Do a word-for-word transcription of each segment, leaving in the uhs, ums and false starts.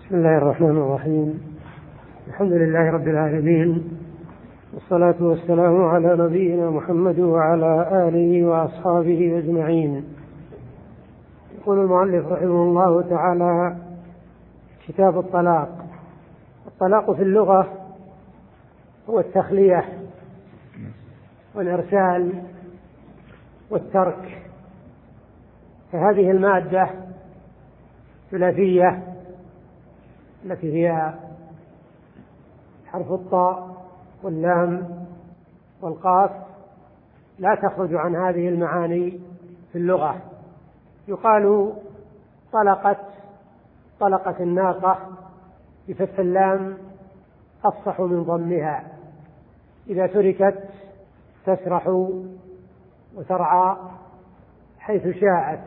بسم الله الرحمن الرحيم. الحمد لله رب العالمين، والصلاة والسلام على نبينا محمد وعلى آله وأصحابه أجمعين. يقول المؤلف رحمه الله تعالى: كتاب الطلاق. الطلاق في اللغة هو التخلية والإرسال والترك، فهذه المادة ثلاثية التي هي حرف الطاء واللام والقاف لا تخرج عن هذه المعاني في اللغة. يقال طلقت طلقت الناقة بفتح اللام أفصح من ضمها، إذا تركت تسرح وترعى حيث شاءت.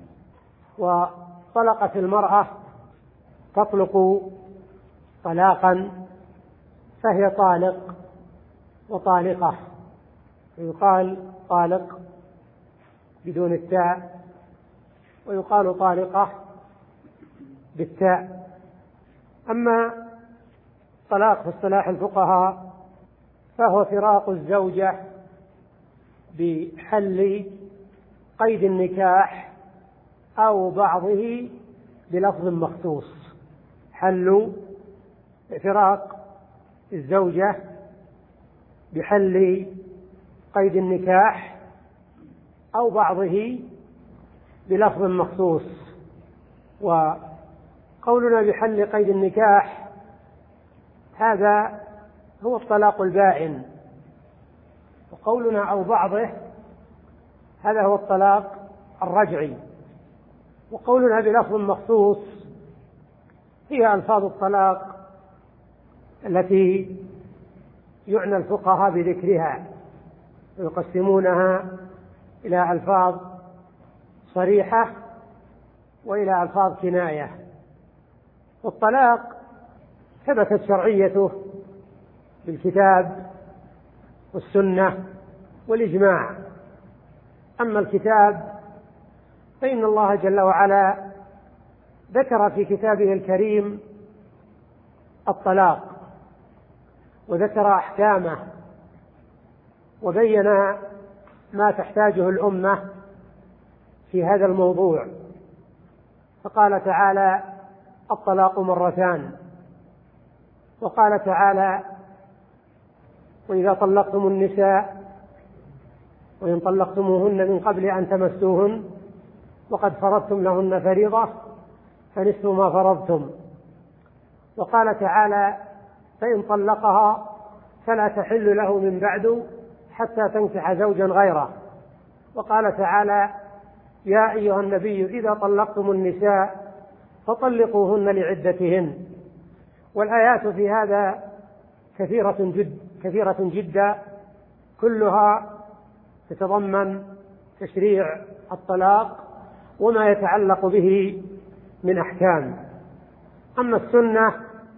وطلقت المرأة تطلق طلاقا فهي طالق وطالقة، ويقال طالق بدون التاء، ويقال طالقة بالتاء. أما طلاق في اصطلاح الفقهاء فهو فراق الزوجة بحل قيد النكاح أو بعضه بلفظ مخصوص. حل فراق الزوجة بحل قيد النكاح أو بعضه بلفظ مخصوص. وقولنا بحل قيد النكاح هذا هو الطلاق البائن، وقولنا أو بعضه هذا هو الطلاق الرجعي. وقولنا بلفظ مخصوص هي ألفاظ الطلاق التي يعنى الفقهاء بذكرها، ويقسمونها إلى ألفاظ صريحة وإلى ألفاظ كناية. والطلاق ثبتت شرعيته بالكتاب والسنة والإجماع. أما الكتاب فإن الله جل وعلا ذكر في كتابه الكريم الطلاق وذكر أحكامه وبين ما تحتاجه الأمة في هذا الموضوع، فقال تعالى: الطلاق مرتان. وقال تعالى: وإذا طلقتم النساء وإن طلقتموهن من قبل أن تمسوهن وقد فرضتم لهن فريضة فنصف ما فرضتم. وقال تعالى: فإن طلقها فلا تحل له من بعد حتى تنكح زوجا غيره. وقال تعالى: يا أيها النبي إذا طلقتم النساء فطلقوهن لعدتهن. والآيات في هذا كثيرة جد كثيرة جدا، كلها تتضمن تشريع الطلاق وما يتعلق به من أحكام. أما السنة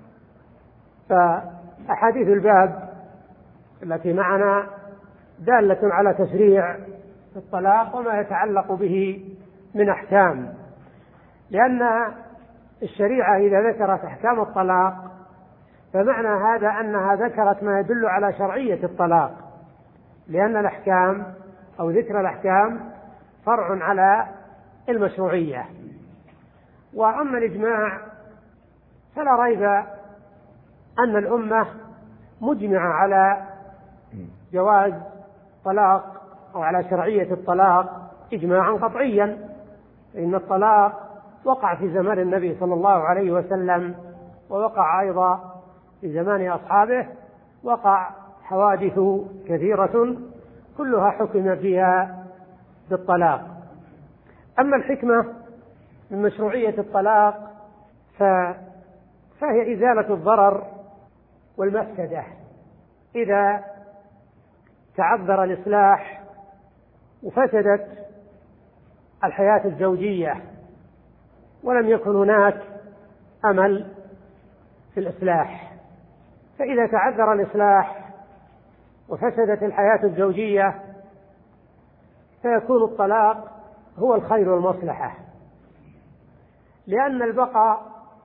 فأحاديث الباب التي معنا دالة على تشريع الطلاق وما يتعلق به من أحكام، لأن الشريعة إذا ذكرت أحكام الطلاق فمعنى هذا أنها ذكرت ما يدل على شرعية الطلاق، لأن الأحكام أو ذكر الأحكام فرع على المشروعية. وأما الإجماع فلا ريب أن الأمة مجمعة على جواز طلاق أو على شرعية الطلاق إجماعا قطعيا، إن الطلاق وقع في زمان النبي صلى الله عليه وسلم، ووقع أيضا في زمان أصحابه، وقع حوادث كثيرة كلها حكم فيها بالطلاق. أما الحكمة من مشروعية الطلاق فهي إزالة الضرر والمفسدة. إذا تعذر الإصلاح وفسدت الحياة الزوجية ولم يكن هناك أمل في الإصلاح، فإذا تعذر الإصلاح وفسدت الحياة الزوجية فيكون الطلاق هو الخير والمصلحة، لأن البقاء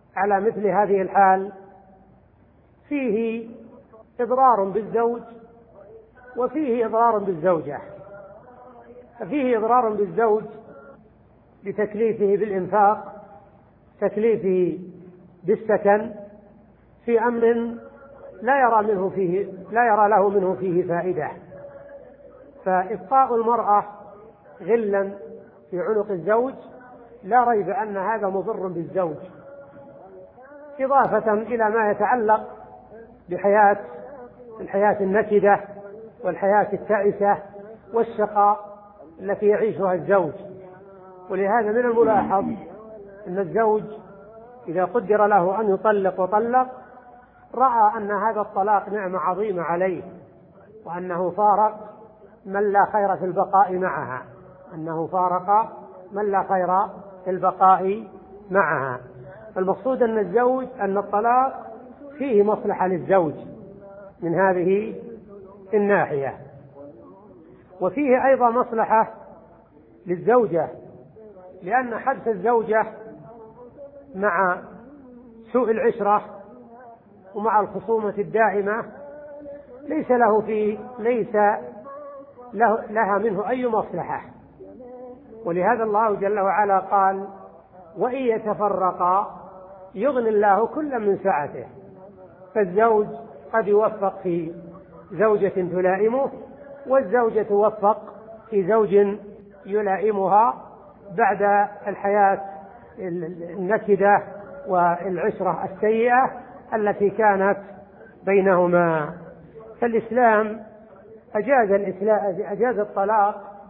على مثل هذه الحال فيه إضرار بالزوج وفيه إضرار بالزوجة. ففيه إضرار بالزوج بتكليفه بالإنفاق، تكليفه بالسكن في أمر لا يرى منه فيه لا يرى له منه فيه فائدة. فإبقاء المرأة غلا في عنق الزوج لا ريب أن هذا مضر بالزوج، إضافة إلى ما يتعلق بحياة الحياة النكدة والحياة التائسة والشقاء التي يعيشها الزوج. ولهذا من الملاحظ أن الزوج إذا قدر له أن يطلق وطلق رأى أن هذا الطلاق نعمة عظيمة عليه، وأنه فارق من لا خير في البقاء معها أنه فارق من لا خير في البقاء معها. المقصود أن الزوج أن الطلاق فيه مصلحة للزوج من هذه الناحية، وفيه أيضا مصلحة للزوجة، لأن حبس الزوجة مع سوء العشرة ومع الخصومة الدائمة ليس له فيه ليس له لها منه أي مصلحة. ولهذا الله جل وعلا قال: وإن يتفرقا يغني الله كلا من سعته. فالزوج قد يوفق في زوجة تلائمه، والزوجة توفق في زوج يلائمها بعد الحياة النكدة والعشرة السيئة التي كانت بينهما. فالإسلام أجاز الإسلام أجاز الطلاق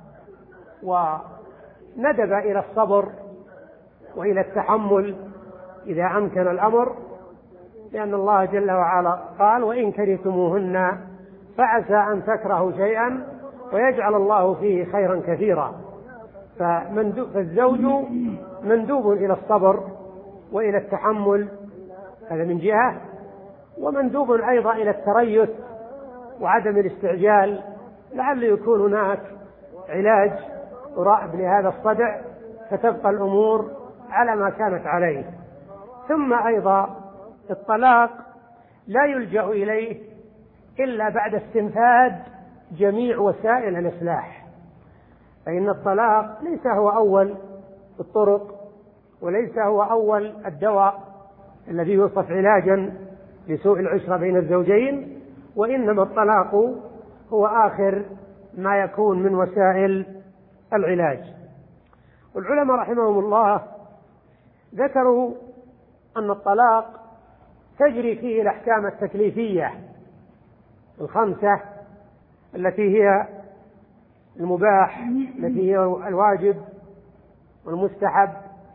وندب إلى الصبر وإلى التحمل إذا أمكن الأمر، لأن الله جل وعلا قال: وإن كرهتموهن فعسى أن تكرهوا شيئا ويجعل الله فيه خيرا كثيرا. فالزوج مندوب إلى الصبر وإلى التحمل، هذا من جهة، ومندوب أيضا إلى التريث وعدم الاستعجال، لعل يكون هناك علاج رائب لهذا الصدع فتبقى الأمور على ما كانت عليه. ثم أيضا الطلاق لا يلجأ إليه إلا بعد استنفاذ جميع وسائل الإصلاح، فإن الطلاق ليس هو أول الطرق وليس هو أول الدواء الذي يوصف علاجا لسوء العشرة بين الزوجين، وإنما الطلاق هو آخر ما يكون من وسائل العلاج. والعلماء رحمهم الله ذكروا أن الطلاق تجري فيه الأحكام التكليفية الخمسة التي هي المباح، التي هي الواجب والمستحب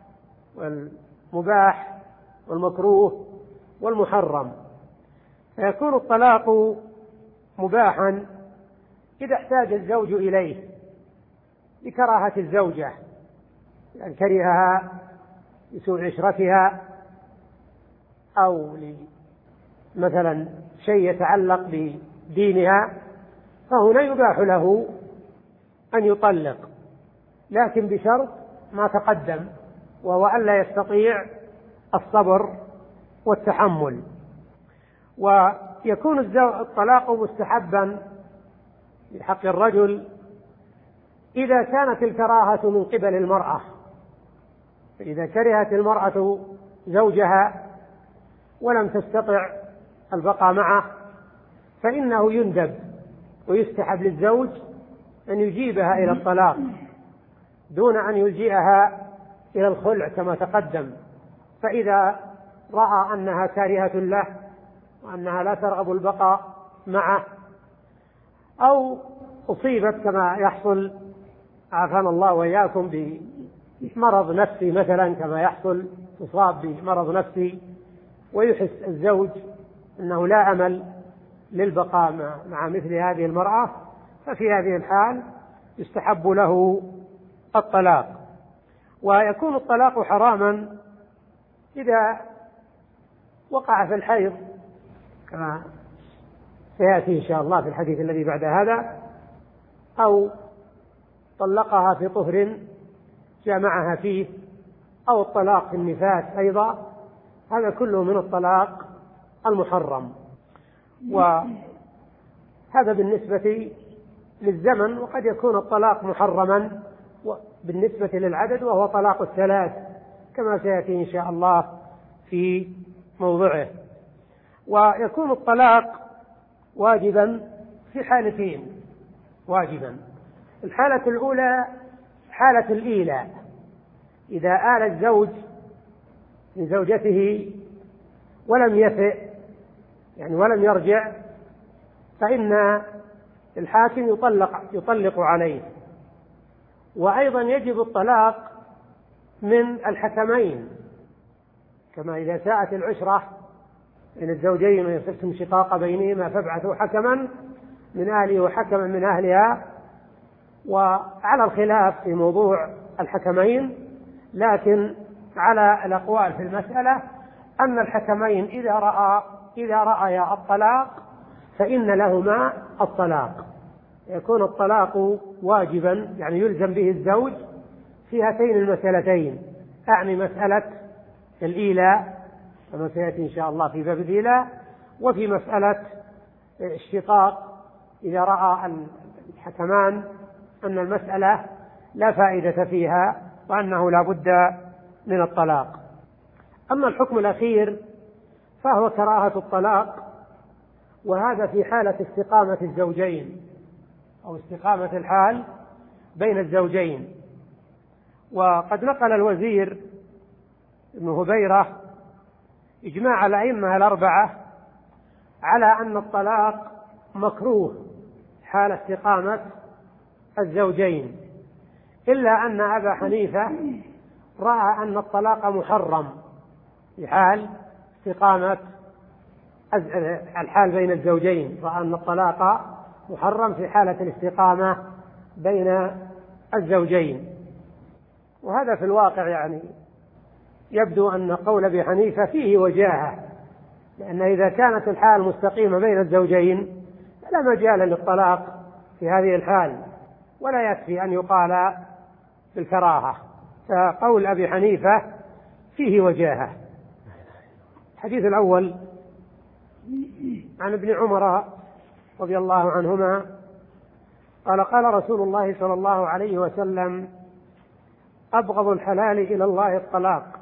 والمباح والمكروه والمحرم. فيكون الطلاق مباحا إذا احتاج الزوج إليه لكراهة الزوجة، يعني كرهها لسوء عشرتها أو مثلا شيء يتعلق بدينها، فهنا يباح له أن يطلق، لكن بشرط ما تقدم، وهو ألا يستطيع الصبر والتحمل. ويكون الطلاق مستحبا في حق الرجل إذا كانت الكراهة من قبل المرأة، فإذا كرهت المرأة زوجها ولم تستطع البقاء معه فإنه يندب ويستحب للزوج أن يجيبها إلى الطلاق دون أن يلجئها إلى الخلع كما تقدم. فإذا رأى أنها كارهة له وأنها لا ترغب البقاء معه، أو أصيبت كما يحصل عافانا الله وإياكم بمرض نفسي مثلا، كما يحصل تصاب بمرض نفسي ويحس الزوج أنه لا أمل للبقاء مع مثل هذه المرأة، ففي هذه الحال يستحب له الطلاق. ويكون الطلاق حراما إذا وقع في الحيض كما سيأتي إن شاء الله في الحديث الذي بعد هذا، أو طلقها في طهر جامعها فيه، أو الطلاق في النفاس أيضا. هذا كله من الطلاق المحرم. وهذا بالنسبة للزمن، وقد يكون الطلاق محرما بالنسبة للعدد، وهو طلاق الثلاث كما سيأتي إن شاء الله في موضعه. ويكون الطلاق واجبا في حالتين واجبا. الحالة الأولى حالة الإيلاء، إذا آل الزوج من زوجته ولم يفئ يعني ولم يرجع، فإن الحاكم يطلق يطلق عليه. وأيضا يجب الطلاق من الحكمين، كما إذا ساءت العشرة من الزوجين ويخفتم شقاق بينهما فابعثوا حكما من أهله وحكما من أهلها. وعلى الخلاف في موضوع الحكمين، لكن على الأقوال في المسألة أن الحكمين إذا رأى إذا رأيا الطلاق فإن لهما الطلاق، يكون الطلاق واجبا يعني يلزم به الزوج في هاتين المسألتين، أعني مسألة الإيلاء كما سيأتي إن شاء الله في باب الإيلاء، وفي مسألة الشقاق إذا رأى الحكمان أن المسألة لا فائدة فيها وأنه لا بد من الطلاق. أما الحكم الأخير فهو كراهة الطلاق، وهذا في حالة استقامة الزوجين أو استقامة الحال بين الزوجين. وقد نقل الوزير ابن هبيرة إجماع الأئمة الأربعة على أن الطلاق مكروه حال استقامة الزوجين، إلا أن أبا حنيفة رأى أن الطلاق محرم في حال استقامة الحال بين الزوجين، رأى أن الطلاق محرم في حالة الاستقامة بين الزوجين. وهذا في الواقع يعني يبدو أن قول أبي حنيفة فيه وجاهة، لأن إذا كانت الحال مستقيمة بين الزوجين فلا مجال للطلاق في هذه الحال، ولا يكفي أن يقال بالكراهة، فقول أبي حنيفة فيه وجاهة. الحديث الأول عن ابن عمر رضي الله عنهما قال قال رسول الله صلى الله عليه وسلم أبغض الحلال إلى الله الطلاق،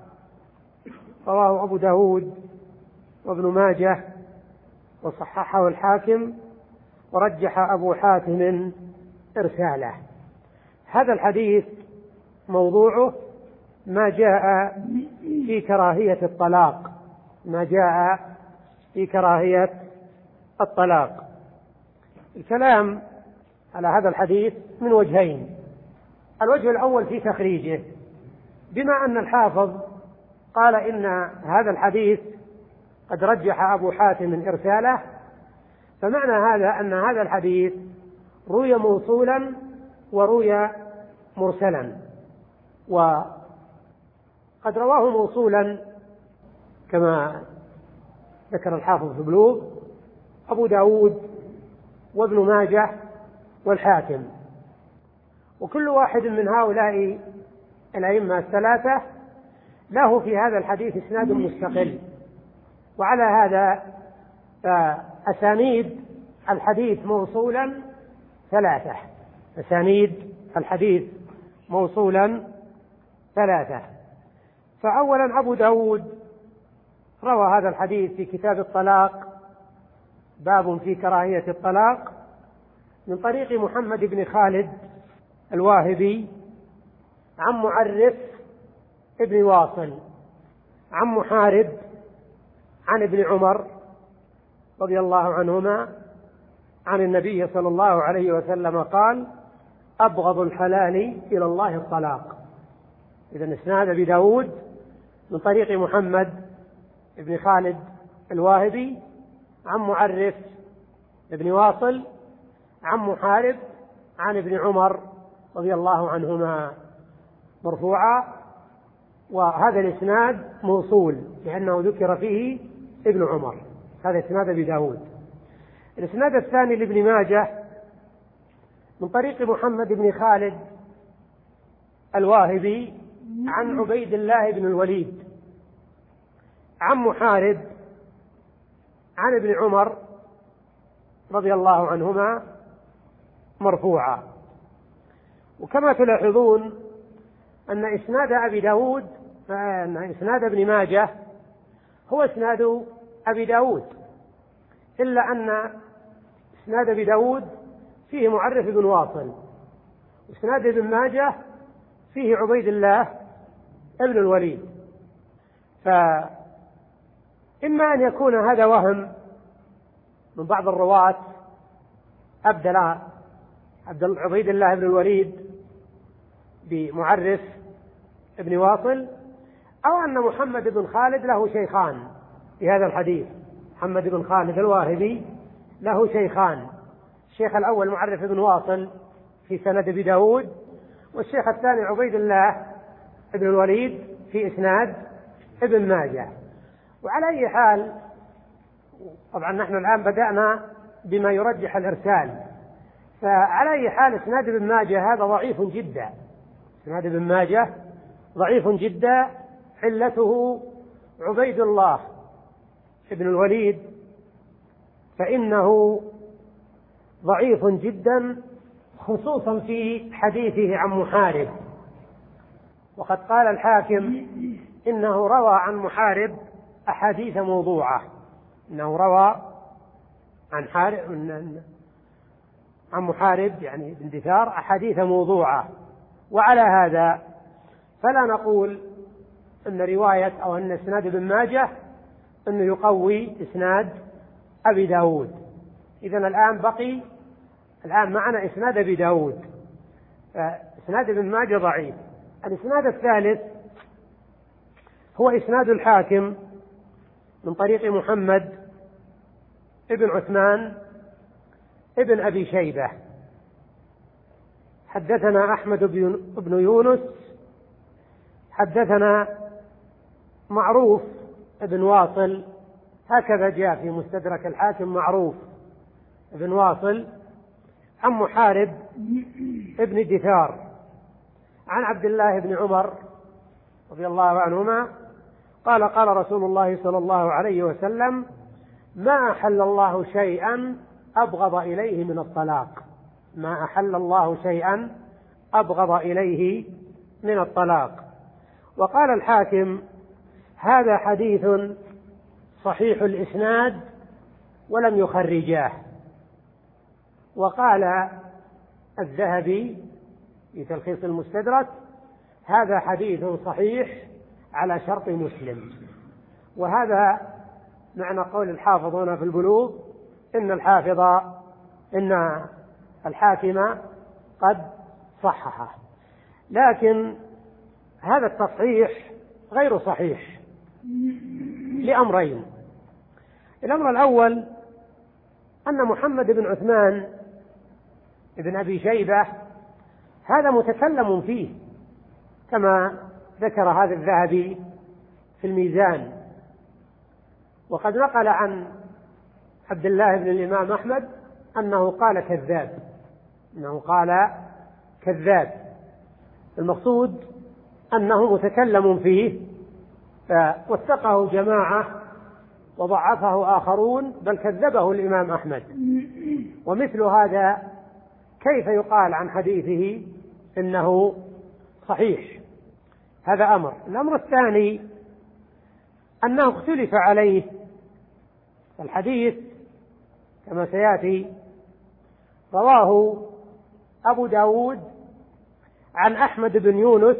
رواه أبو داود وابن ماجه وصححه الحاكم ورجح أبو حاتم إرساله. هذا الحديث موضوعه ما جاء في كراهية الطلاق ما جاء في كراهية الطلاق. الكلام على هذا الحديث من وجهين. الوجه الأول في تخريجه، بما أن الحافظ قال إن هذا الحديث قد رجح أبو حاتم إرساله، فمعنى هذا أن هذا الحديث روي موصولا وروي مرسلا. وقد رواه موصولا كما ذكر الحافظ في بلوغ أبو داود وابن ماجه والحاكم، وكل واحد من هؤلاء الأئمة الثلاثة له في هذا الحديث إسناد مستقل. وعلى هذا فأسانيد الحديث موصولا ثلاثة أسانيد الحديث موصولا ثلاثة. فأولا أبو داود روى هذا الحديث في كتاب الطلاق، باب في كراهية الطلاق، من طريق محمد بن خالد الواهبي عن معرف ابن واصل عن محارب عن ابن عمر رضي الله عنهما عن النبي صلى الله عليه وسلم قال أبغض الحلال إلى الله الطلاق. إذن إسناد أبي داود من طريق محمد ابن خالد الواهبي عن معرف ابن واصل عن محارب عن ابن عمر رضي الله عنهما مرفوعا، وهذا الإسناد موصول لأنه ذكر فيه ابن عمر. هذا إسناد أبي داود. الإسناد الثاني لابن ماجه من طريق محمد بن خالد الواهبي عن عبيد الله بن الوليد عن محارب عن ابن عمر رضي الله عنهما مرفوعا. وكما تلاحظون أن إسناد أبي داود أن إسناد ابن ماجه هو إسناد أبي داود، إلا أن إسناد أبي داود فيه معرف بن واصل، وإسناد ابن ماجه فيه عبيد الله ابن الوليد. فإما أن يكون هذا وهم من بعض الرواة أبدل عبيد الله ابن الوليد بمعرف ابن واصل، أو أن محمد بن خالد له شيخان في هذا الحديث. محمد بن خالد الواهبي له شيخان، الشيخ الأول معرف ابن واصل في سند أبي داود، والشيخ الثاني عبيد الله ابن الوليد في إسناد ابن ماجه. وعلى أي حال، طبعا نحن الآن بدأنا بما يرجح الإرسال، فعلى أي حال إسناد ابن ماجه هذا ضعيف جدا، إسناد ابن ماجه ضعيف جدا، علته عبيد الله ابن الوليد، فإنه ضعيف جدا خصوصا في حديثه عن محارب. وقد قال الحاكم إنه روى عن محارب أحاديث موضوعة، إنه روى عن حارب عن محارب يعني بن دثار أحاديث موضوعة. وعلى هذا فلا نقول أن رواية أو أن إسناد ابن ماجه أنه يقوي إسناد أبي داود. إذن الآن بقي الآن معنا إسناد أبي داود، إسناد ابن ماجه ضعيف. الإسناد الثالث هو إسناد الحاكم من طريق محمد ابن عثمان ابن أبي شيبة. حدثنا أحمد بن يونس حدثنا معروف ابن واصل، هكذا جاء في مستدرك الحاكم معروف ابن واصل عن محارب ابن دثار عن عبد الله بن عمر رضي الله عنهما قال قال رسول الله صلى الله عليه وسلم: ما أحل الله شيئا أبغض إليه من الطلاق. ما أحل الله شيئا أبغض إليه من الطلاق. وقال الحاكم: هذا حديث صحيح الإسناد ولم يخرجاه. وقال الذهبي في تلخيص المستدرك: هذا حديث صحيح على شرط مسلم. وهذا معنى قول الحافظ هنا في البلوغ إن الحافظ إن الحاكم قد صححه، لكن هذا التصحيح غير صحيح لأمرين. الأمر الأول أن محمد بن عثمان بن أبي شيبة هذا متكلم فيه كما ذكر هذا الذهبي في الميزان، وقد نقل عن عبد الله بن الإمام أحمد أنه قال كذاب أنه قال كذاب المقصود أنه متكلم فيه، فوثقه جماعة وضعفه آخرون، بل كذبه الإمام أحمد. ومثل هذا كيف يقال عن حديثه إنه صحيح؟ هذا أمر. الأمر الثاني أنه اختلف عليه. الحديث كما سيأتي رواه أبو داود عن أحمد بن يونس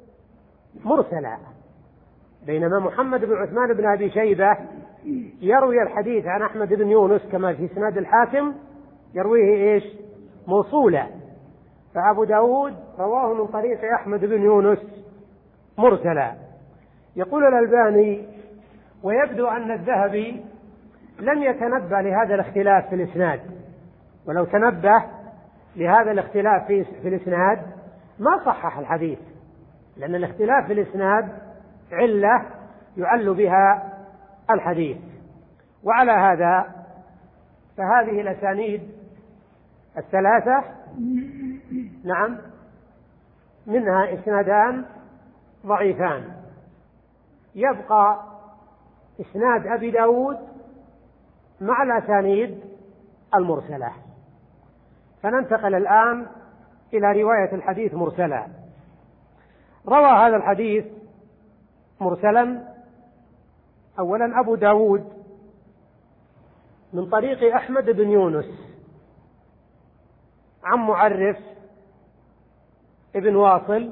مرسلا، بينما محمد بن عثمان بن أبي شيبة يروي الحديث عن أحمد بن يونس كما في إسناد الحاكم يرويه إيش؟ موصولا. فأبو داود رواه من طريق أحمد بن يونس مرسلا. يقول الألباني: ويبدو أن الذهبي لم يتنبه لهذا الاختلاف في الإسناد، ولو تنبه لهذا الاختلاف في, في الإسناد ما صحح الحديث، لأن الاختلاف في الإسناد علة يعل بها الحديث. وعلى هذا فهذه الأسانيد الثلاثة نعم منها إسنادان ضعيفان. يبقى إسناد أبي داود مع الأسانيد المرسلة. فننتقل الآن إلى رواية الحديث مرسلا. روى هذا الحديث مرسلا أولا أبو داود من طريق أحمد بن يونس عن معرف ابن واصل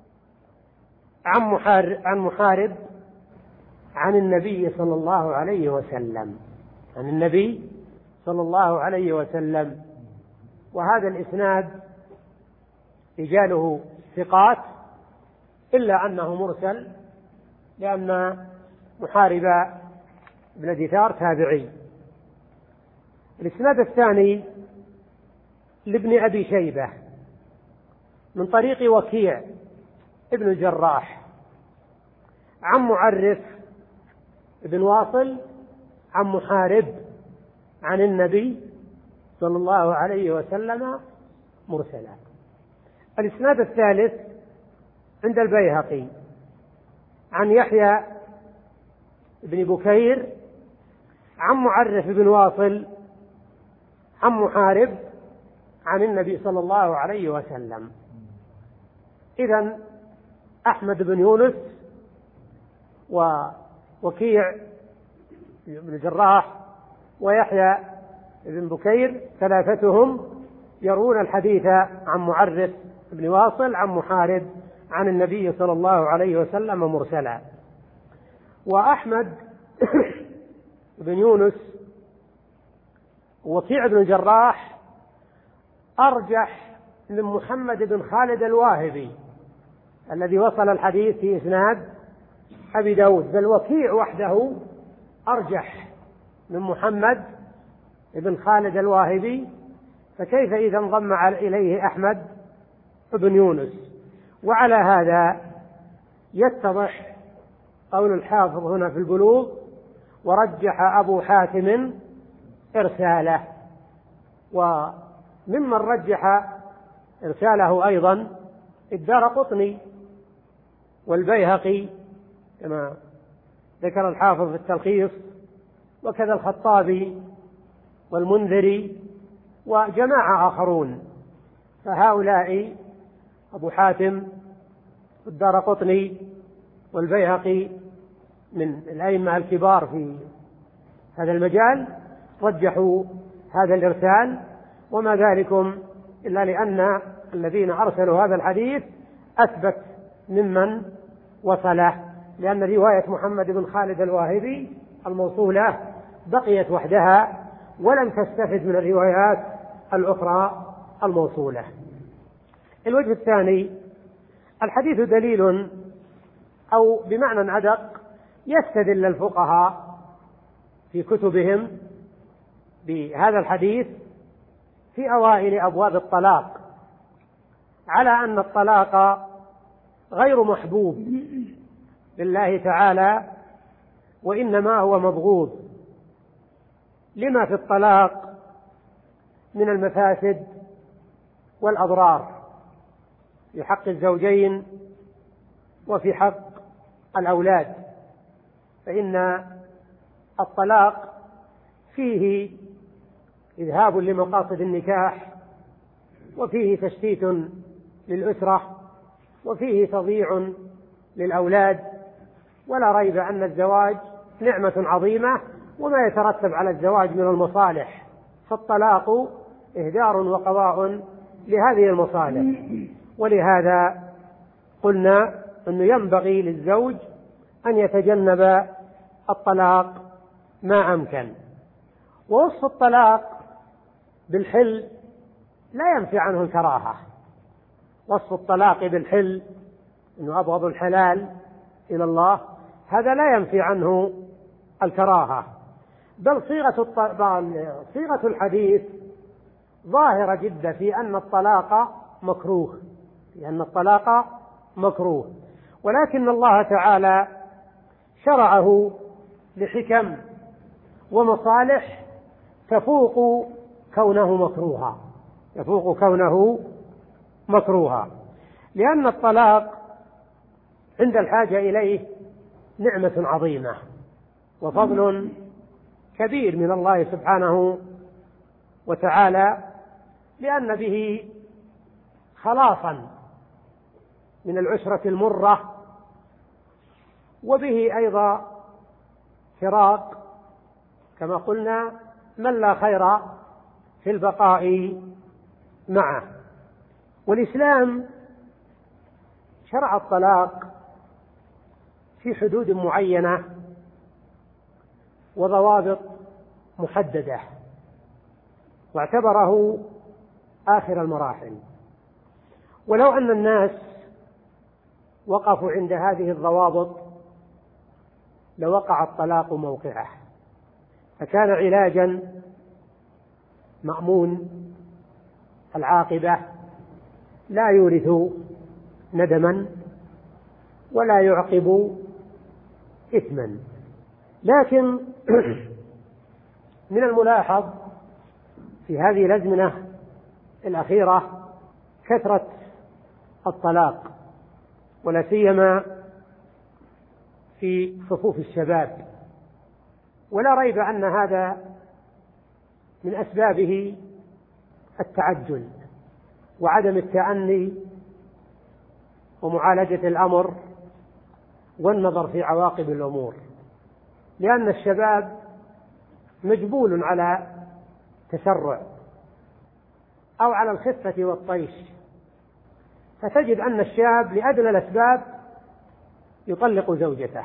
عن محارب عن النبي صلى الله عليه وسلم عن النبي صلى الله عليه وسلم. وهذا الإسناد رجاله ثقات إلا أنه مرسل، لأن محارب بن دثار تابعي. الإسناد الثاني لابن أبي شيبة من طريق وكيع ابن الجراح عن معرف ابن واصل عن محارب عن النبي صلى الله عليه وسلم مرسلا. الإسناد الثالث عند البيهقي عن يحيى بن بكير عن معرف بن واصل عن محارب عن النبي صلى الله عليه وسلم. إذن أحمد بن يونس ووكيع بن الجراح ويحيى بن بكير ثلاثتهم يروون الحديث عن معرف بن واصل عن محارب عن النبي صلى الله عليه وسلم مرسلا. وأحمد بن يونس ووكيع بن الجراح أرجح من محمد بن خالد الواهبي الذي وصل الحديث في إسناد أبي داود، بل وكيع وحده أرجح من محمد بن خالد الواهبي، فكيف إذا انضم إليه أحمد بن يونس؟ وعلى هذا يتضح قول الحافظ هنا في البلوغ: ورجح أبو حاتم إرساله. وممن رجح إرساله أيضا الدارقطني والبيهقي كما ذكر الحافظ في التلخيص، وكذا الخطابي والمنذري وجماعة آخرون. فهؤلاء أبو حاتم والدارقطني والبيهقي من الأئمة الكبار في هذا المجال رجحوا هذا الإرسال، وما ذلكم إلا لأن الذين أرسلوا هذا الحديث أثبت ممن وصله، لأن رواية محمد بن خالد الواهبي الموصولة بقيت وحدها ولم تستفد من الروايات الأخرى الموصولة. الوجه الثاني: الحديث دليل، أو بمعنى أدق يستدل الفقهاء في كتبهم بهذا الحديث في أوائل أبواب الطلاق على أن الطلاق غير محبوب لله تعالى، وإنما هو مبغوض لما في الطلاق من المفاسد والأضرار في حق الزوجين وفي حق الأولاد. فإن الطلاق فيه إذهاب لمقاصد النكاح، وفيه تشتيت للأسرة، وفيه تضييع للأولاد، ولا ريب أن الزواج نعمة عظيمة وما يترتب على الزواج من المصالح، فالطلاق إهدار وقضاء لهذه المصالح. ولهذا قلنا أنه ينبغي للزوج أن يتجنب الطلاق ما أمكن. ووصف الطلاق بالحل لا ينفي عنه الكراهة. وصف الطلاق بالحل أنه أبغض الحلال إلى الله، هذا لا ينفي عنه الكراهة، بل صيغة صيغة الحديث ظاهرة جدا في أن الطلاق مكروه، في أن الطلاق مكروه، ولكن الله تعالى شرعه لحكم ومصالح تفوق كونه مكروها، يفوق كونه مكروها، لأن الطلاق عند الحاجة إليه نعمة عظيمة، وفضل كبير من الله سبحانه وتعالى، لأن به خلاصا من العشرة المرة، وبه أيضا فراق كما قلنا من لا خير في البقاء معه. والإسلام شرع الطلاق في حدود معينة وضوابط محددة، واعتبره آخر المراحل. ولو أن الناس وقفوا عند هذه الضوابط لوقع الطلاق موقعه، فكان علاجا مأمون العاقبة، لا يورث ندما ولا يعقب إثما. لكن من الملاحظ في هذه الأزمنة الأخيرة كثرة الطلاق، ولا سيما في صفوف الشباب، ولا ريب أن هذا من أسبابه التعجل وعدم التأني ومعالجة الأمر والنظر في عواقب الأمور، لأن الشباب مجبول على تسرع أو على الخفة والطيش، فتجد أن الشاب لأدنى الأسباب يطلق زوجته،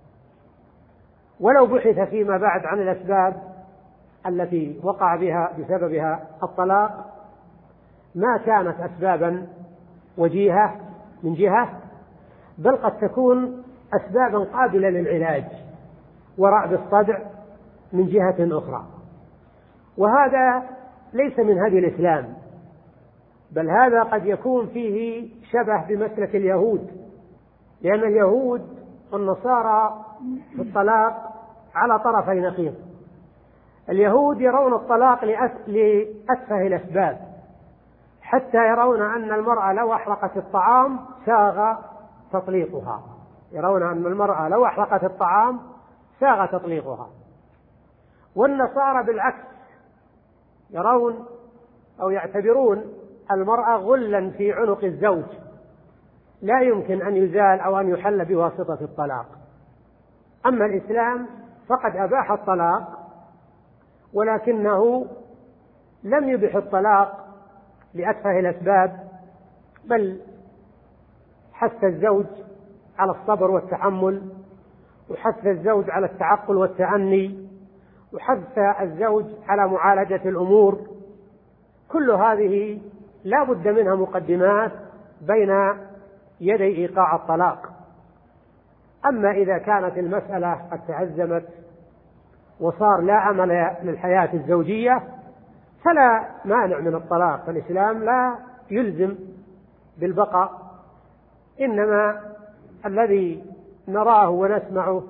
ولو بحث فيما بعد عن الأسباب التي وقع بها بسببها الطلاق ما كانت أسبابا وجيهة من جهة، بل قد تكون أسبابا قابلة للعلاج ورأب الصدع من جهة أخرى. وهذا ليس من هدي الإسلام، بل هذا قد يكون فيه شبه بمسلك اليهود، لأن اليهود والنصارى في الطلاق على طرفي نقيض. اليهود يرون الطلاق لأتفه الأسباب، حتى يرون أن المرأة لو أحرقت الطعام ساغ تطليقها، يرون أن المرأة لو أحرقت الطعام ساغ تطليقها. والنصارى بالعكس، يرون أو يعتبرون المرأة غلا في عنق الزوج لا يمكن أن يزال أو أن يحل بواسطة الطلاق. أما الإسلام فقد أباح الطلاق، ولكنه لم يبح الطلاق لأتفه الأسباب، بل حث الزوج على الصبر والتحمل، وحث الزوج على التعقل والتأني، وحث الزوج على معالجة الأمور. كل هذه لا بد منها مقدمات بين يدي إيقاع الطلاق. أما إذا كانت المسألة قد تعزمت وصار لا أمل للحياة الزوجية فلا مانع من الطلاق، فالإسلام لا يلزم بالبقاء، إنما الذي نراه ونسمعه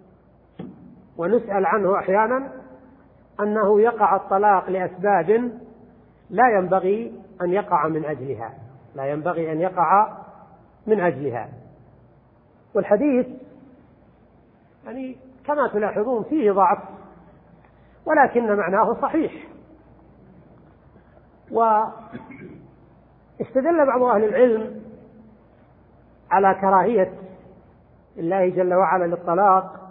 ونسأل عنه أحيانا أنه يقع الطلاق لأسباب لا ينبغي أن يقع من أجلها، لا ينبغي أن يقع من أجلها. والحديث يعني كما تلاحظون فيه ضعف، ولكن معناه صحيح. واستدل بعض أهل العلم على كراهية الله جل وعلا للطلاق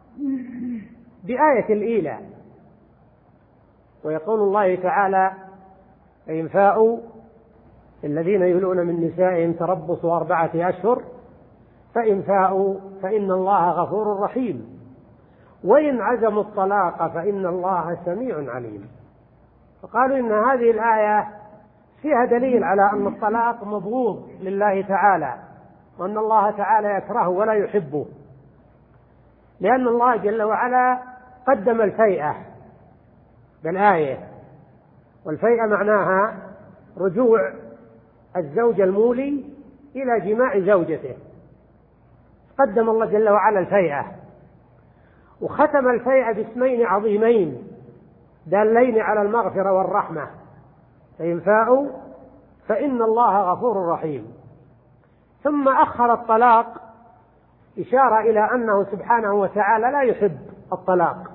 بآية الإيلاء، ويقول الله تعالى: فإن فاءوا الذين يلون من نسائهم تربص أربعة أشهر فإن فاءوا فإن الله غفور رحيم وإن عزموا الطلاق فإن الله سميع عليم. فقالوا إن هذه الآية فيها دليل على أن الطلاق مبغوض لله تعالى، وأن الله تعالى يكرهه ولا يحبه، لأن الله جل وعلا قدم الفيئة بالآية، والفيئة معناها رجوع الزوج المولي إلى جماع زوجته، قدم الله جل وعلا الفيئة، وختم الفيئة باسمين عظيمين دالين على المغفرة والرحمة: فإن فاءوا فإن الله غفور رحيم. ثم أخر الطلاق إشارة إلى أنه سبحانه وتعالى لا يحب الطلاق،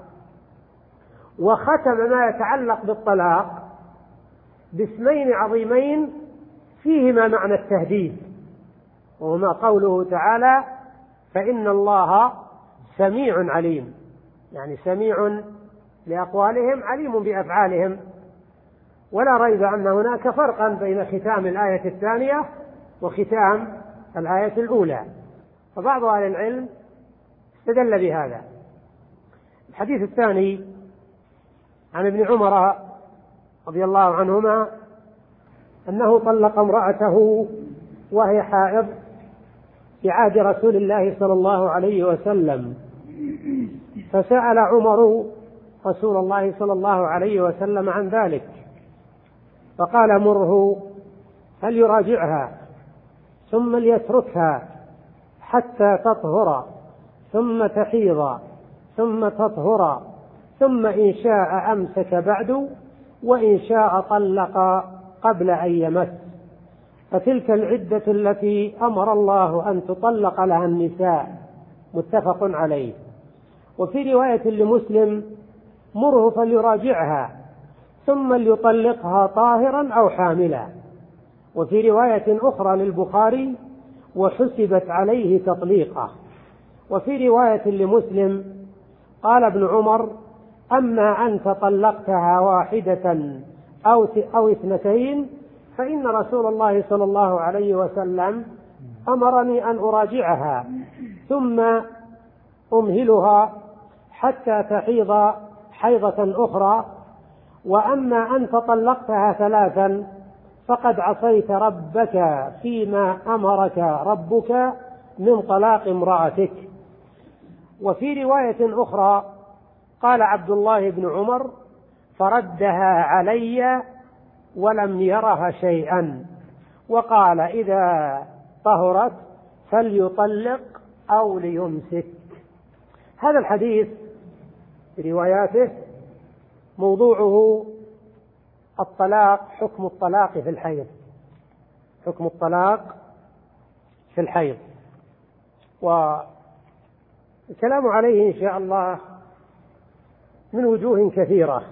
وختم ما يتعلق بالطلاق باسمين عظيمين فيهما معنى التهديد، وهما قوله تعالى: فإن الله سميع عليم، يعني سميع لأقوالهم عليم بأفعالهم. ولا ريب أن هناك فرقا بين ختام الآية الثانية وختام الآية الأولى، فبعض أهل العلم استدل بهذا. الحديث الثاني عن ابن عمر رضي الله عنهما أنه طلق امرأته وهي حائض في عهد رسول الله صلى الله عليه وسلم، فسأل عمر رسول الله صلى الله عليه وسلم عن ذلك، فقال: مره فليراجعها ثم ليتركها حتى تطهر ثم تحيض ثم تطهر، ثم إن شاء أمسك بعد وإن شاء طلق قبل أن يمس، فتلك العدة التي أمر الله أن تطلق لها النساء. متفق عليه. وفي رواية لمسلم: مره فليراجعها ثم ليطلقها طاهرا أو حاملا. وفي رواية أخرى للبخاري: وحسبت عليه تطليقه. وفي رواية لمسلم قال ابن عمر: أما أنت طلقتها واحدة أو أو اثنتين فإن رسول الله صلى الله عليه وسلم أمرني أن أراجعها ثم أمهلها حتى تحيض حيضة أخرى، وأما أنت طلقتها ثلاثا فقد عصيت ربك فيما أمرك ربك من طلاق امرأتك. وفي رواية أخرى قال عبد الله بن عمر: فردها علي ولم يرها شيئا، وقال: إذا طهرت فليطلق أو ليمسك. هذا الحديث برواياته موضوعه الطلاق، حكم الطلاق في الحيض، حكم الطلاق في الحيض، والكلام عليه إن شاء الله من وجوه كثيرة.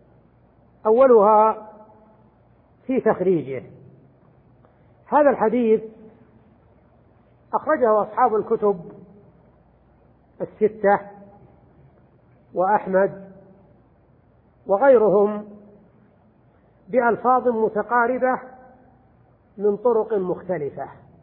أولها في تخريجه. هذا الحديث أخرجه أصحاب الكتب الستة وأحمد وغيرهم بألفاظ متقاربة من طرق مختلفة،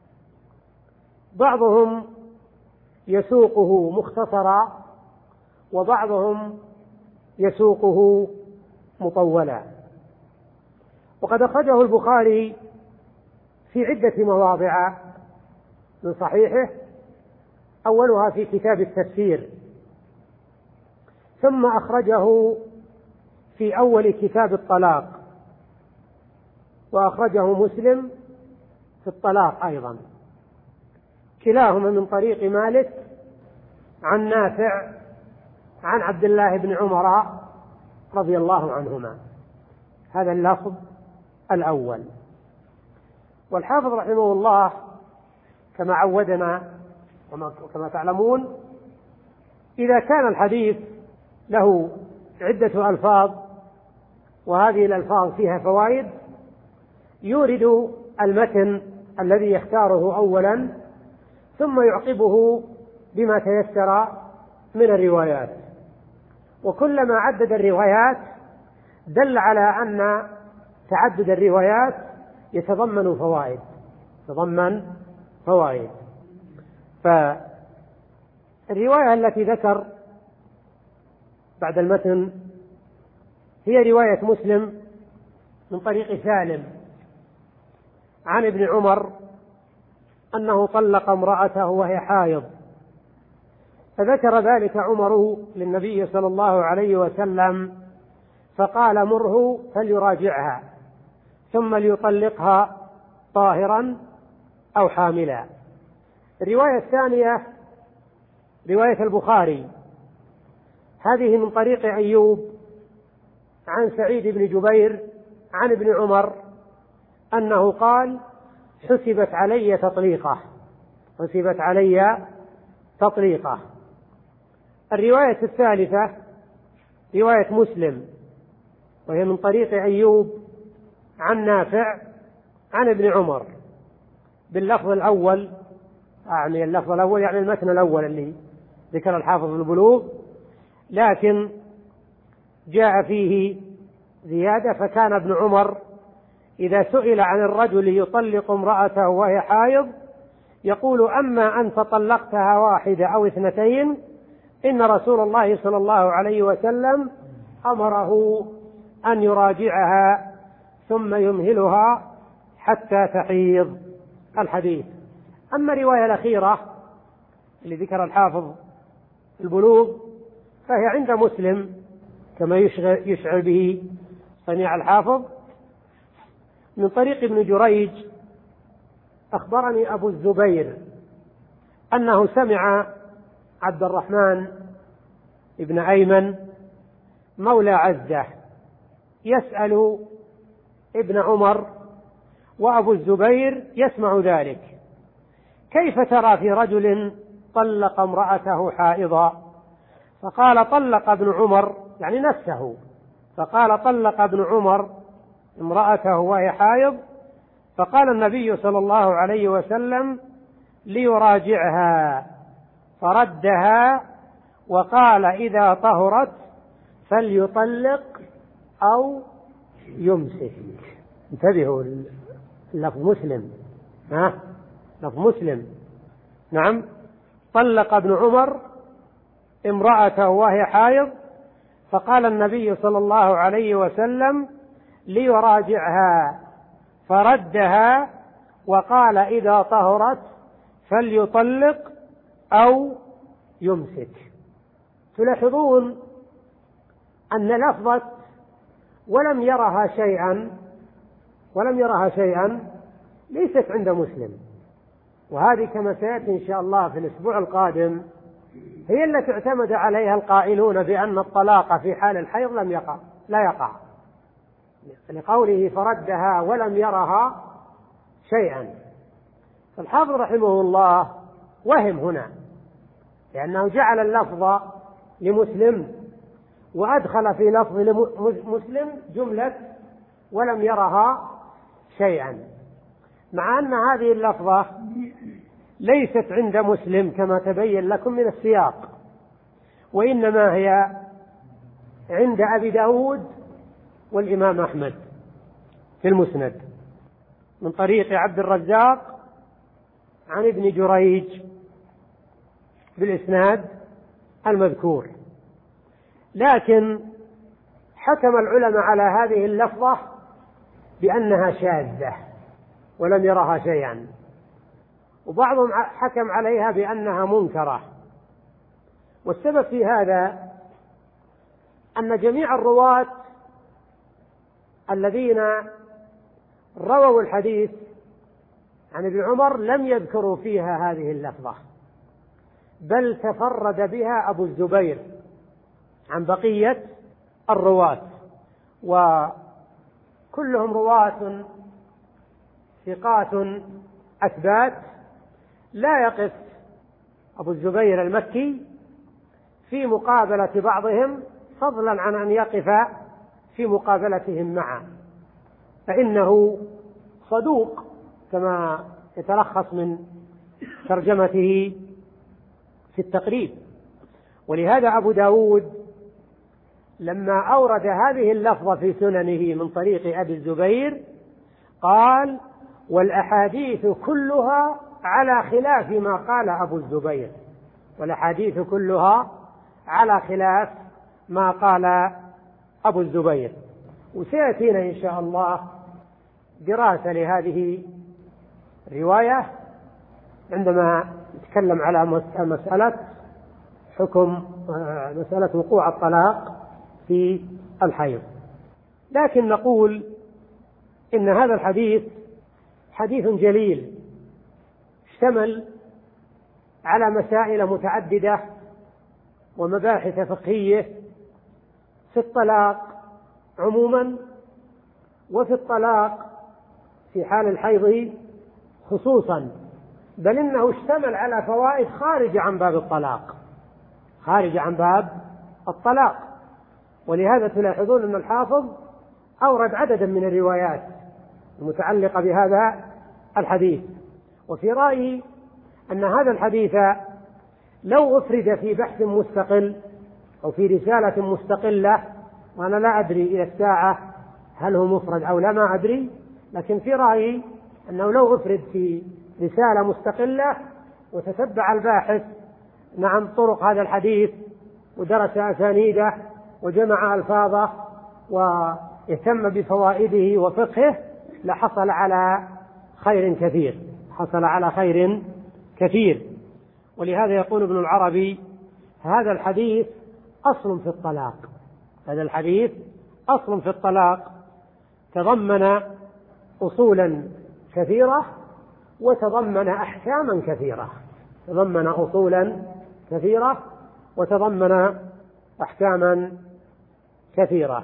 بعضهم يسوقه مختصرا وبعضهم يسوقه مطولا. وقد أخرجه البخاري في عدة مواضع من صحيحه، أولها في كتاب التفسير، ثم أخرجه في أول كتاب الطلاق، وأخرجه مسلم في الطلاق أيضا، كلاهما من طريق مالك عن نافع عن عبد الله بن عمر رضي الله عنهما. هذا اللفظ الأول. والحافظ رحمه الله كما عودنا وكما تعلمون، إذا كان الحديث له عدة ألفاظ وهذه الألفاظ فيها فوائد، يورد المتن الذي يختاره أولا ثم يعقبه بما تيسر من الروايات، وكلما عدد الروايات دل على أن تعدد الروايات يتضمن فوائد يتضمن فوائد فالرواية التي ذكر بعد المتن هي رواية مسلم من طريق سالم عن ابن عمر أنه طلق امرأته وهي حائض، فذكر ذلك عمر للنبي صلى الله عليه وسلم فقال: مره فليراجعها ثم ليطلقها طاهرا أو حاملا. الرواية الثانية رواية البخاري، هذه من طريق أيوب عن سعيد بن جبير عن ابن عمر أنه قال: حسبت علي تطليقه حسبت علي تطليقه الرواية الثالثة رواية مسلم، وهي من طريق أيوب عن نافع عن ابن عمر باللفظ الأول، يعني اللفظ الأول يعني المتن الأول اللي ذكر الحافظ البلوغ، لكن جاء فيه زيادة. فكان ابن عمر إذا سئل عن الرجل يطلق امرأته وهي حائض يقول: أما أن طلقتها واحدة أو اثنتين إن رسول الله صلى الله عليه وسلم أمره أن يراجعها ثم يمهلها حتى تحيض. الحديث. أما الرواية الأخيرة اللي ذكر الحافظ البلوغ فهي عند مسلم كما يشعر به صنيع الحافظ من طريق ابن جريج: أخبرني أبو الزبير أنه سمع عبد الرحمن ابن أيمن مولى عزة يسأل ابن عمر وأبو الزبير يسمع ذلك: كيف ترى في رجل طلق امرأته حائضا؟ فقال: طلق ابن عمر يعني نفسه، فقال: طلق ابن عمر امرأته وهي حائض، فقال النبي صلى الله عليه وسلم ليراجعها فردها وقال: إذا طهرت فليطلق أو يمسك. انتبهوا، لفظ مسلم، ها لفظ مسلم. نعم، طلق ابن عمر امرأته وهي حائض، فقال النبي صلى الله عليه وسلم ليراجعها فردها وقال: إذا طهرت فليطلق أو يمسك. تلاحظون أن لفظة ولم يرها شيئا ولم يرها شيئا ليست عند مسلم، وهذه كما سيأتي إن شاء الله في الأسبوع القادم هي التي اعتمد عليها القائلون بأن الطلاق في حال الحيض لم يقع لا يقع لقوله فردها ولم يرها شيئا. فالحافظ رحمه الله وهم هنا، لأنه جعل اللفظ لمسلم وأدخل في لفظ مسلم جملة ولم يرها شيئا، مع أن هذه اللفظة ليست عند مسلم كما تبين لكم من السياق، وإنما هي عند أبي داود والإمام أحمد في المسند من طريق عبد الرزاق عن ابن جريج بالإسناد المذكور. لكن حكم العلماء على هذه اللفظة بأنها شاذة ولم يرها شيئا، وبعضهم حكم عليها بأنها منكرة. والسبب في هذا أن جميع الرواة الذين رووا الحديث عن ابن عمر لم يذكروا فيها هذه اللفظة، بل تفرد بها أبو الزبير عن بقية الرواة، وكلهم رواة ثقات أثبات، لا يقف أبو الزبير المكي في مقابلة بعضهم فضلا عن أن يقف في مقابلتهم معا، فإنه صدوق كما يتلخص من ترجمته في التقريب. ولهذا أبو داود لما أورد هذه اللفظة في سننه من طريق أبي الزبير قال: والأحاديث كلها على خلاف ما قال أبو الزبير، والأحاديث كلها على خلاف ما قال أبو الزبير. وسيأتينا إن شاء الله دراسة لهذه الرواية عندما نتكلم على مسألة حكم مسألة وقوع الطلاق في الحيض. لكن نقول إن هذا الحديث حديث جليل اشتمل على مسائل متعددة ومباحث فقهية في الطلاق عموما، وفي الطلاق في حال الحيض خصوصا، بل إنه اشتمل على فوائد خارجة عن باب الطلاق خارجة عن باب الطلاق. ولهذا تلاحظون أن الحافظ أورد عددا من الروايات المتعلقة بهذا الحديث. وفي رأيي أن هذا الحديث لو أفرد في بحث مستقل أو في رسالة مستقلة، وأنا لا أدري إلى الساعة هل هو مفرد أو لا، ما أدري، لكن في رأيي أنه لو أفرد في رسالة مستقلة وتتبع الباحث نعم طرق هذا الحديث ودرس أسانيده وجمع ألفاظه واهتم بفوائده وفقهه لحصل على خير كثير، حصل على خير كثير. ولهذا يقول ابن العربي: هذا الحديث أصل في الطلاق، هذا الحديث أصل في الطلاق، تضمن أصولا كثيرة وتضمن أحكاما كثيرة، تضمن أصولا كثيرة وتضمن أحكاما كثيرة.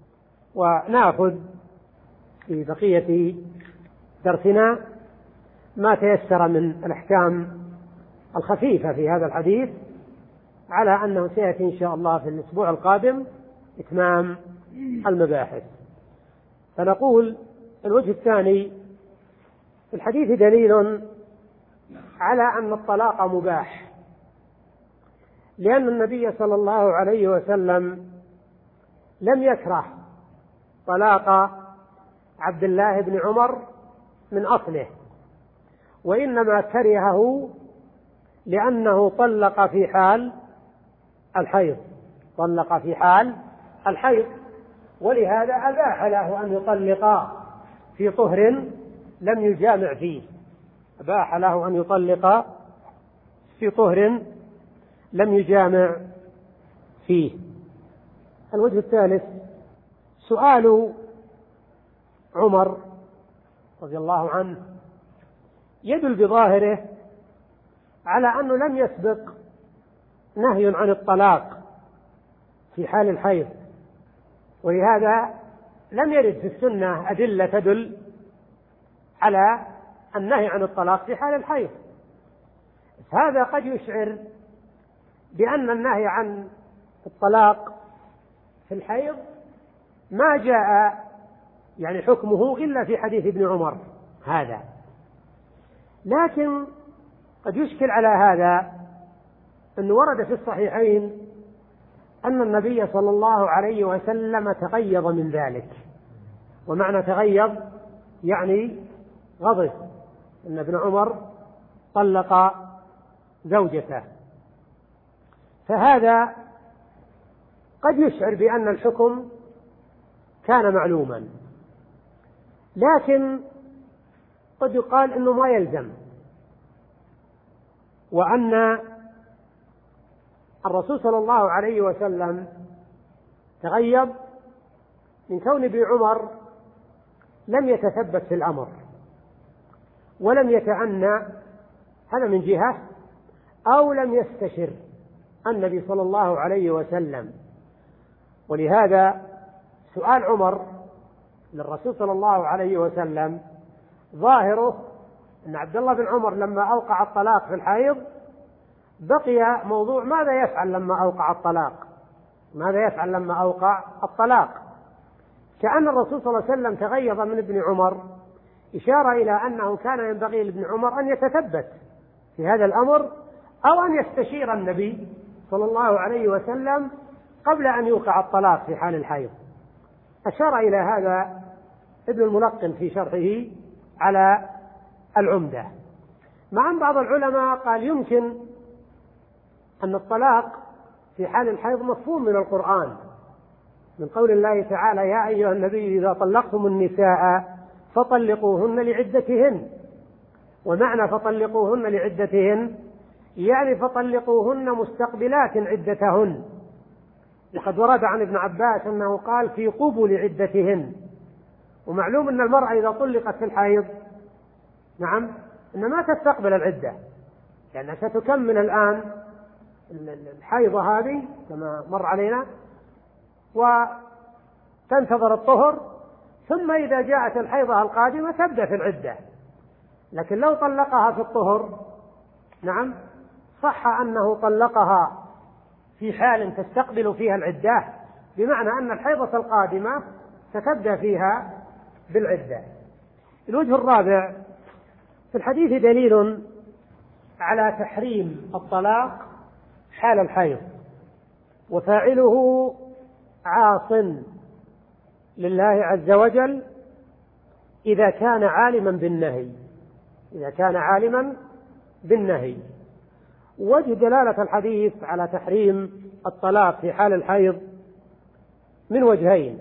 ونأخذ في بقية درسنا ما تيسر من الأحكام الخفيفة في هذا الحديث، على أنه سيأتي إن شاء الله في الأسبوع القادم إتمام المباحث. فنقول: الوجه الثاني في الحديث دليل على أن الطلاق مباح، لأن النبي صلى الله عليه وسلم لم يكره طلاق عبد الله بن عمر من أصله، وإنما كرهه لأنه طلق في حال الحيض، طلق في حال الحيض، ولهذا أباح له أن يطلق في طهر لم يجامع فيه، أباح له أن يطلق في طهر لم يجامع فيه. الوجه الثالث سؤال عمر رضي الله عنه يدل بظاهره على أنه لم يسبق نهي عن الطلاق في حال الحيض، ولهذا لم يرد في السنة أدلة تدل على النهي عن الطلاق في حال الحيض. هذا قد يشعر بأن النهي عن الطلاق في الحيض ما جاء يعني حكمه إلا في حديث ابن عمر هذا، لكن قد يشكل على هذا أن ورد في الصحيحين أن النبي صلى الله عليه وسلم تغيظ من ذلك، ومعنى تغيظ يعني غضب، أن ابن عمر طلق زوجته، فهذا قد يشعر بأن الحكم كان معلوما، لكن قد يقال أنه ما يلزم، وأن الرسول صلى الله عليه وسلم تغيب من كون ابن عمر لم يتثبت في الأمر ولم يتعنى، هذا من جهة، أو لم يستشر النبي صلى الله عليه وسلم. ولهذا سؤال عمر للرسول صلى الله عليه وسلم ظاهره أن عبد الله بن عمر لما أوقع الطلاق في الحيض بقي موضوع ماذا يفعل لما أوقع الطلاق، ماذا يفعل لما أوقع الطلاق، كأن الرسول صلى الله عليه وسلم تغيظ من ابن عمر، إشارة إلى أنه كان ينبغي لابن عمر أن يتثبت في هذا الأمر أو أن يستشير النبي صلى الله عليه وسلم قبل أن يوقع الطلاق في حال الحيض. أشار إلى هذا ابن الملقن في شرحه على العمدة، مع أن بعض العلماء قال يمكن أن الطلاق في حال الحيض مفهوم من القرآن، من قول الله تعالى: يا أيها النبي إذا طلقتم النساء فطلقوهن لعدتهن، ومعنى فطلقوهن لعدتهن يعني فطلقوهن مستقبلات عدتهن، وقد ورد عن ابن عباس أنه قال في قبل عدتهن. ومعلوم أن المرأة إذا طلقت في الحيض نعم إن ما تستقبل العدة، لأنها ستكمل الآن الحيضة هذه كما مر علينا وتنتظر الطهر، ثم إذا جاءت الحيضة القادمة تبدأ في العدة. لكن لو طلقها في الطهر نعم صح أنه طلقها في حال تستقبل فيها العدة، بمعنى أن الحيضة القادمة ستبدأ فيها بالعدة. الوجه الرابع: في الحديث دليل على تحريم الطلاق حال الحيض، وفاعله عاص لله عز وجل إذا كان عالما بالنهي إذا كان عالما بالنهي. وجه دلالة الحديث على تحريم الطلاق في حال الحيض من وجهين،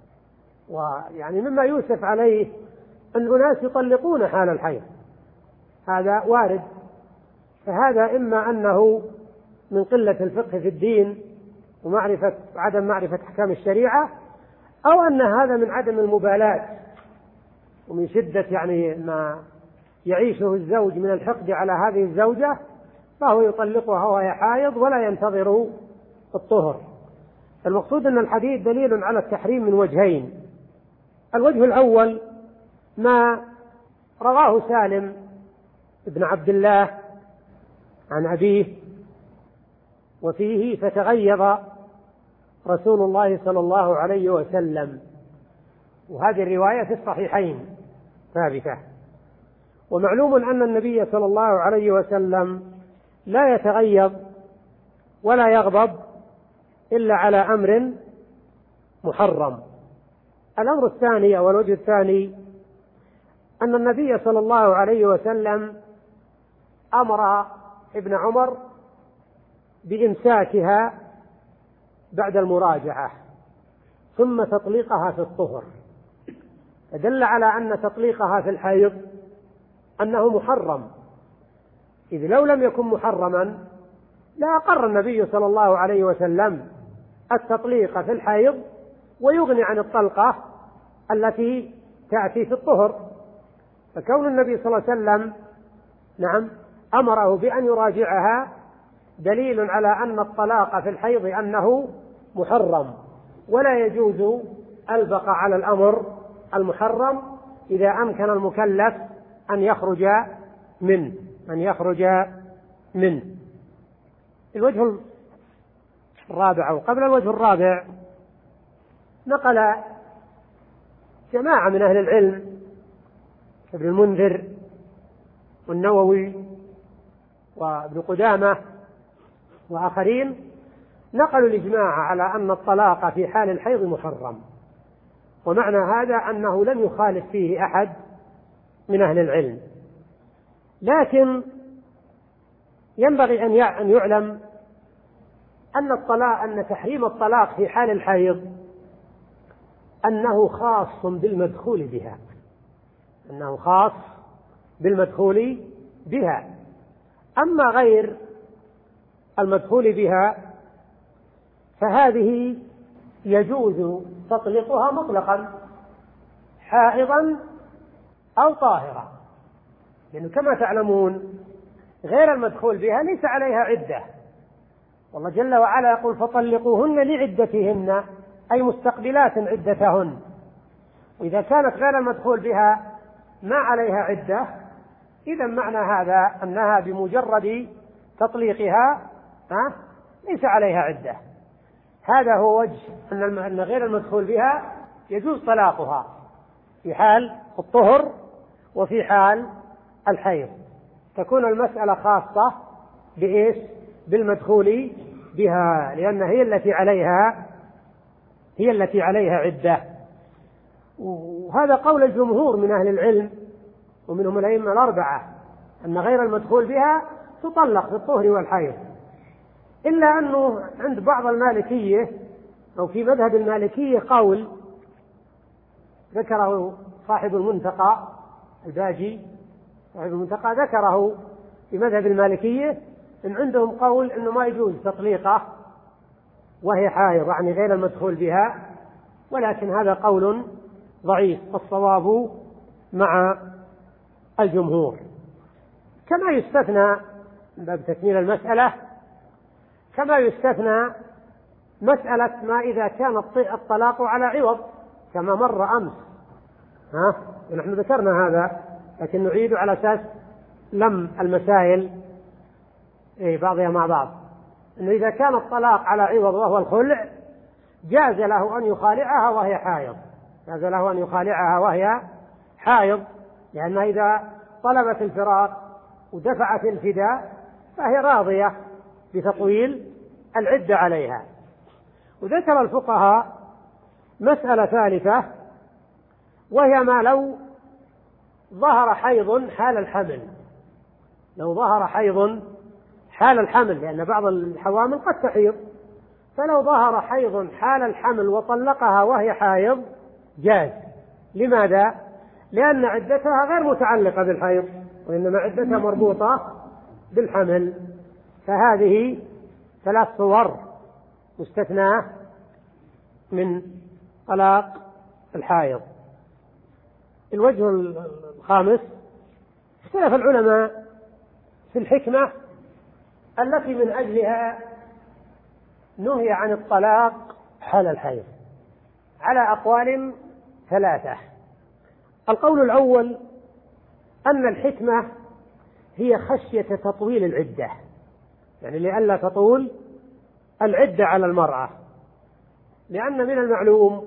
ويعني مما يوسف عليه أن أناس يطلقون حال الحيض، هذا وارد، فهذا إما أنه من قلة الفقه في الدين ومعرفة عدم معرفة أحكام الشريعة، أو أن هذا من عدم المبالاة ومن شدة يعني ما يعيشه الزوج من الحقد على هذه الزوجة، فهو يطلقها وهي حائض ولا ينتظر الطهر. المقصود أن الحديث دليل على التحريم من وجهين: الوجه الأول ما رواه سالم بن عبد الله عن أبيه، وفيه: فتغيظ رسول الله صلى الله عليه وسلم. وهذه الرواية في الصحيحين ثابتة. ومعلوم أن النبي صلى الله عليه وسلم لا يتغيظ ولا يغضب إلا على أمر محرم. الأمر الثاني أو الوجه الثاني أن النبي صلى الله عليه وسلم أمر ابن عمر بإمساكها بعد المراجعة ثم تطليقها في الطهر، فدل على أن تطليقها في الحيض أنه محرم، إذ لو لم يكن محرما لا أقر النبي صلى الله عليه وسلم التطليق في الحيض ويغني عن الطلقة التي تأتي في الطهر. فكون النبي صلى الله عليه وسلم نعم أمره بأن يراجعها دليل على أن الطلاق في الحيض أنه محرم، ولا يجوز البقاء على الأمر المحرم إذا أمكن المكلف أن يخرج منه أن يخرج منه. الوجه الرابع أو قبل الوجه الرابع: نقل جماعة من أهل العلم ابن المنذر والنووي وابن قدامة وآخرين، نقلوا الإجماع على أن الطلاق في حال الحيض محرم، ومعنى هذا أنه لم يخالف فيه أحد من أهل العلم. لكن ينبغي أن يعلم أن الطلاق أن تحريم الطلاق في حال الحيض أنه خاص بالمدخول بها أنه خاص بالمدخول بها أما غير المدخول بها فهذه يجوز تطلقها مطلقا حائضا أو طاهرة، لأنه كما تعلمون غير المدخول بها ليس عليها عدة، والله جل وعلا يقول: فطلقوهن لعدتهن، أي مستقبلات عدتهن. وإذا كانت غير المدخول بها ما عليها عدة، إذا معنى هذا أنها بمجرد تطليقها ليس عليها عدة. هذا هو وجه أن غير المدخول بها يجوز طلاقها في حال الطهر وفي حال الحيض، تكون المسألة خاصة بإيش؟ بالمدخول بها، لأن هي التي عليها هي التي عليها عدة. وهذا قول الجمهور من أهل العلم ومنهم الأئمة الأربعة أن غير المدخول بها تطلق في الطهر والحيض، إلا أنه عند بعض المالكية أو في مذهب المالكية قول ذكره صاحب المنتقى الباجي صاحب المنتقى ذكره في مذهب المالكية، إن عندهم قول إنه ما يجوز تطليقه وهي حائض يعني غير المدخول بها، ولكن هذا قول ضعيف، الصواب مع الجمهور. كما يستثنى من باب تكميل المسألة كما يستثنى مسألة ما إذا كان الطلاق على عوض كما مر أمس، ها ونحن ذكرنا هذا لكن نعيد على أساس لم المسائل بعضها مع بعض. أنه إذا كان الطلاق على عوض وهو الخلع جاز له أن يخالعها وهي حائض، جاز له أن يخالعها وهي حائض، لأن إذا طلبت الفراق ودفعت الفداء فهي راضية بتطويل العدة عليها. وذكر الفقهاء مسألة ثالثة، وهي ما لو ظهر حيض حال الحمل، لو ظهر حيض حال الحمل، لأن بعض الحوامل قد تحيض، فلو ظهر حيض حال الحمل وطلقها وهي حائض جاز. لماذا؟ لأن عدتها غير متعلقة بالحيض، وإنما عدتها مربوطة بالحمل. فهذه ثلاث صور مستثناة من طلاق الحائض. الوجه الخامس، اختلف العلماء في الحكمة التي من أجلها نهي عن الطلاق حال الحيض على أقوال ثلاثة. القول الأول أن الحكمة هي خشية تطويل العدة، يعني لئلا تطول العدة على المرأة، لأن من المعلوم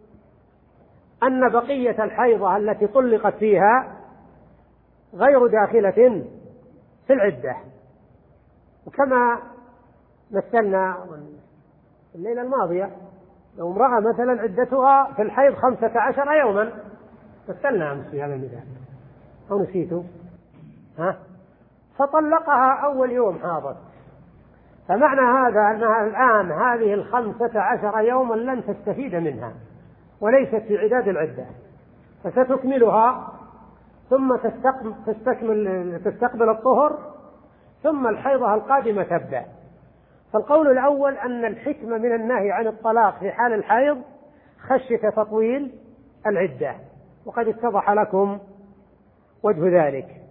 أن بقية الحيضة التي طلقت فيها غير داخلة في العدة. وكما مثلنا الليلة الماضية، لو امرأة مثلا عدتها في الحيض خمسة عشر يوما، مثلنا أمس في هذا المثال أو نسيته، ها؟ فطلقها أول يوم حاضت، فمعنى هذا أنها الآن هذه الخمسة عشر يوما لن تستفيد منها وليست في عداد العدة، فستكملها ثم تستكمل تستقبل الطهر ثم الحيضة القادمة تبدأ. فالقول الأول أن الحكمة من النهي عن الطلاق في حال الحيض خشية تطويل العدة، وقد اتضح لكم وجه ذلك.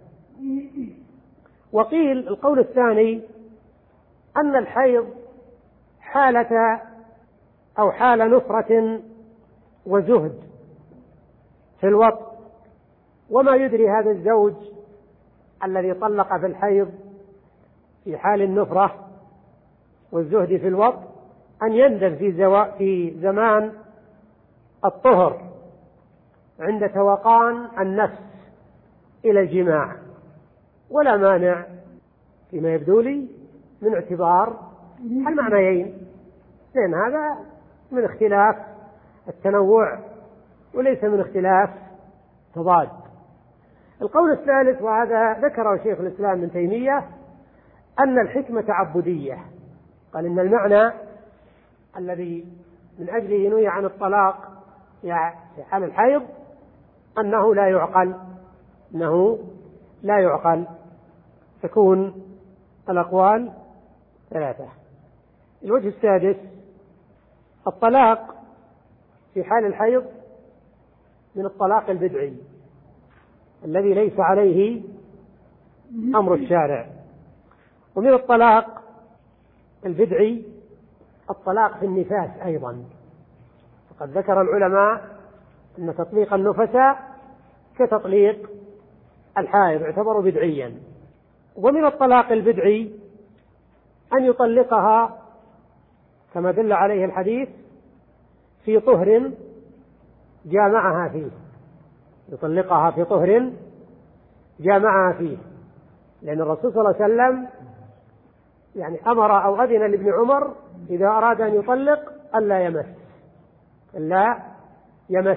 وقيل القول الثاني أن الحيض حالة أو حال نفرة وزهد في الوطء، وما يدري هذا الزوج الذي طلق في الحيض في حال النفرة والزهد في الوطء أن يندب في, زو... في زمان الطهر عند توقان النفس إلى الجماع، ولا مانع فيما يبدو لي من اعتبار المعنيين، لأن هذا من اختلاف التنوع وليس من اختلاف تضاد. القول الثالث، وهذا ذكره شيخ الإسلام ابن تيمية، أن الحكمة عبودية. قال إن المعنى الذي من أجله نهي عن الطلاق في حال الحيض أنه لا يعقل، أنه لا يعقل. تكون الأقوال ثلاثة. الوجه السادس، الطلاق في حال الحيض من الطلاق البدعي الذي ليس عليه أمر الشارع. ومن الطلاق البدعي الطلاق في النفاس أيضا، فقد ذكر العلماء أن تطليق النفساء كتطليق الحائض يعتبر بدعيا. ومن الطلاق البدعي أن يطلقها كما دل عليه الحديث في طهر جامعها فيه، يطلقها في طهر جامعها فيه، لأن الرسول صلى الله عليه وسلم يعني أمر أو أذن لابن عمر إذا أراد أن يطلق ألا يمس ألا يمس.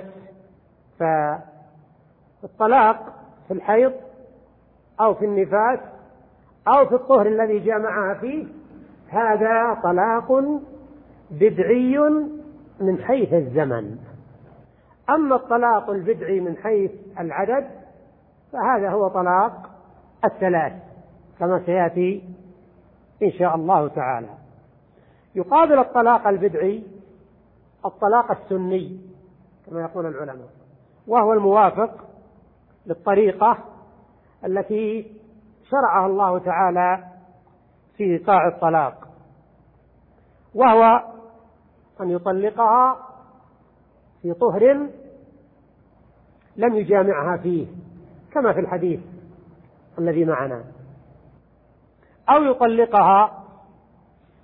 فالطلاق في الحيض أو في النفاس أو في الطهر الذي جامعها فيه هذا طلاق بدعي من حيث الزمن. أما الطلاق البدعي من حيث العدد فهذا هو طلاق الثلاث كما سيأتي إن شاء الله تعالى. يقابل الطلاق البدعي الطلاق السني كما يقول العلماء، وهو الموافق للطريقة التي شرعها الله تعالى في إيقاع الطلاق، وهو أن يطلقها في طهر لم يجامعها فيه كما في الحديث الذي معنا، أو يطلقها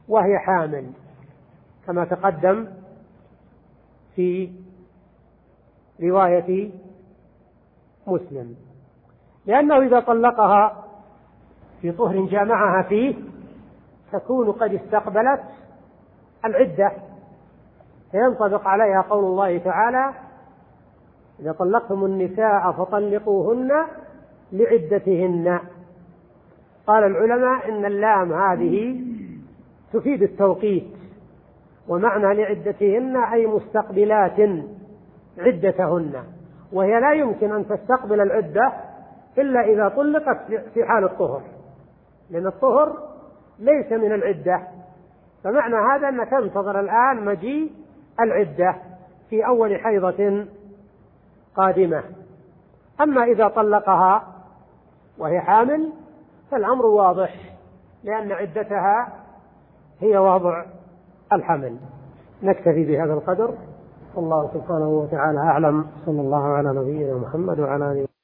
وهي حامل كما تقدم في رواية مسلم، لأنه إذا طلقها في طهر جامعها فيه تكون قد استقبلت العدة، فينطبق عليها قول الله تعالى: إذا طلقتم النساء فطلقوهن لعدتهن. قال العلماء إن اللام هذه تفيد التوقيت، ومعنى لعدتهن أي مستقبلات عدتهن، وهي لا يمكن أن تستقبل العدة إلا إذا طلقت في حال الطهر، لأن الطهر ليس من العدة، فمعنى هذا أنك تنتظر الآن مجيء العدة في أول حيضة قادمة. أما إذا طلقها وهي حامل فالأمر واضح، لأن عدتها هي وضع الحمل. نكتفي بهذا القدر، والله سبحانه وتعالى أعلم. صلى الله على نبينا محمد وعلى آله